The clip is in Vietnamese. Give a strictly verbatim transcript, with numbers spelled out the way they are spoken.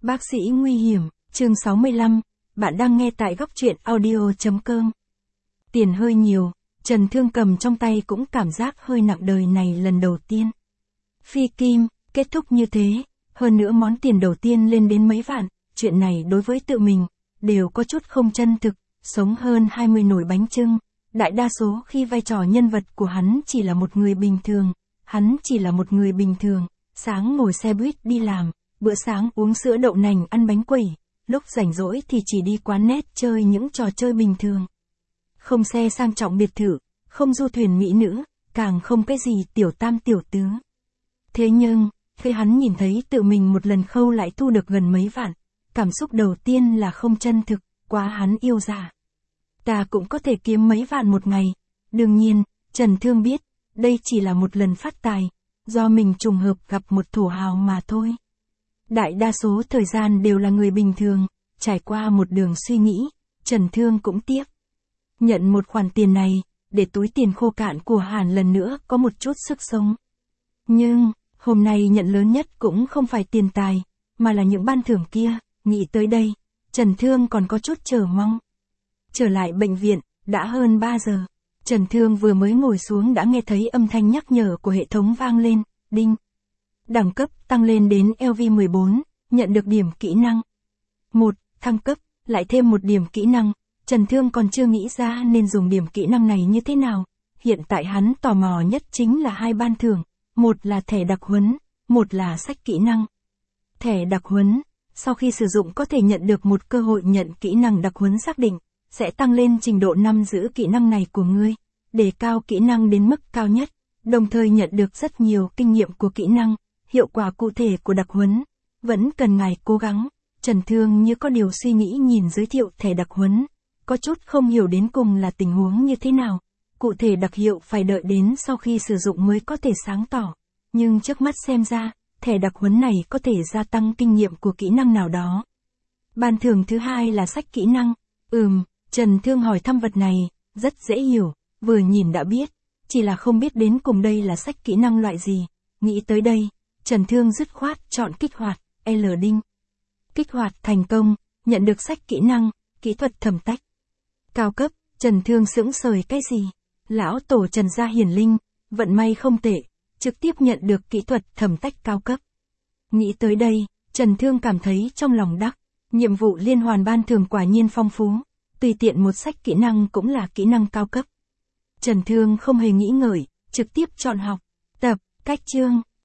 Bác sĩ nguy hiểm, chương sáu mươi lăm, bạn đang nghe tại góc truyện audio chấm com. Tiền hơi nhiều, Trần Thương cầm trong tay cũng cảm giác hơi nặng đời này lần đầu tiên. Phi kim, kết thúc như thế, hơn nữa món tiền đầu tiên lên đến mấy vạn, chuyện này đối với tự mình, đều có chút không chân thực, sống hơn hai mươi nồi bánh chưng. Đại đa số khi vai trò nhân vật của hắn chỉ là một người bình thường, hắn chỉ là một người bình thường, sáng ngồi xe buýt đi làm, bữa sáng uống sữa đậu nành ăn bánh quẩy, lúc rảnh rỗi thì chỉ đi quán net chơi những trò chơi bình thường. Không xe sang trọng biệt thự, không du thuyền mỹ nữ, càng không cái gì tiểu tam tiểu tứ. Thế nhưng, khi hắn nhìn thấy tự mình một lần khâu lại thu được gần mấy vạn, cảm xúc đầu tiên là không chân thực, quá hắn yêu giả. Ta cũng có thể kiếm mấy vạn một ngày. Đương nhiên, Trần Thương biết, đây chỉ là một lần phát tài, do mình trùng hợp gặp một thổ hào mà thôi. Đại đa số thời gian đều là người bình thường, trải qua một đường suy nghĩ, Trần Thương cũng tiếc. Nhận một khoản tiền này, để túi tiền khô cạn của Hàn lần nữa có một chút sức sống. Nhưng, hôm nay nhận lớn nhất cũng không phải tiền tài, mà là những ban thưởng kia, nghĩ tới đây, Trần Thương còn có chút chờ mong. Trở lại bệnh viện, đã hơn ba giờ. Trần Thương vừa mới ngồi xuống đã nghe thấy âm thanh nhắc nhở của hệ thống vang lên, đinh. Đẳng cấp tăng lên đến L V mười bốn, nhận được điểm kỹ năng. một. Thăng cấp, lại thêm một điểm kỹ năng. Trần Thương còn chưa nghĩ ra nên dùng điểm kỹ năng này như thế nào. Hiện tại hắn tò mò nhất chính là hai ban thưởng, một là thẻ đặc huấn, một là sách kỹ năng. Thẻ đặc huấn, sau khi sử dụng có thể nhận được một cơ hội nhận kỹ năng đặc huấn xác định, sẽ tăng lên trình độ nắm giữ kỹ năng này của ngươi, đề cao kỹ năng đến mức cao nhất, đồng thời nhận được rất nhiều kinh nghiệm của kỹ năng. Hiệu quả cụ thể của đặc huấn, vẫn cần ngài cố gắng. Trần Thương như có điều suy nghĩ nhìn giới thiệu thẻ đặc huấn, có chút không hiểu đến cùng là tình huống như thế nào. Cụ thể đặc hiệu phải đợi đến sau khi sử dụng mới có thể sáng tỏ, nhưng trước mắt xem ra, thẻ đặc huấn này có thể gia tăng kinh nghiệm của kỹ năng nào đó. Ban thưởng thứ hai là sách kỹ năng. Ừm, Trần Thương hỏi thăm vật này, rất dễ hiểu, vừa nhìn đã biết, chỉ là không biết đến cùng đây là sách kỹ năng loại gì. Nghĩ tới đây, Trần Thương dứt khoát chọn kích hoạt, L đinh. Kích hoạt thành công, nhận được sách kỹ năng, kỹ thuật thẩm tách. Cao cấp, Trần Thương sững sờ cái gì? Lão tổ Trần gia hiển linh, vận may không tệ, trực tiếp nhận được kỹ thuật thẩm tách cao cấp. Nghĩ tới đây, Trần Thương cảm thấy trong lòng đắc, nhiệm vụ liên hoàn ban thưởng quả nhiên phong phú, tùy tiện một sách kỹ năng cũng là kỹ năng cao cấp. Trần Thương không hề nghĩ ngợi, trực tiếp chọn học, tập, cách chương.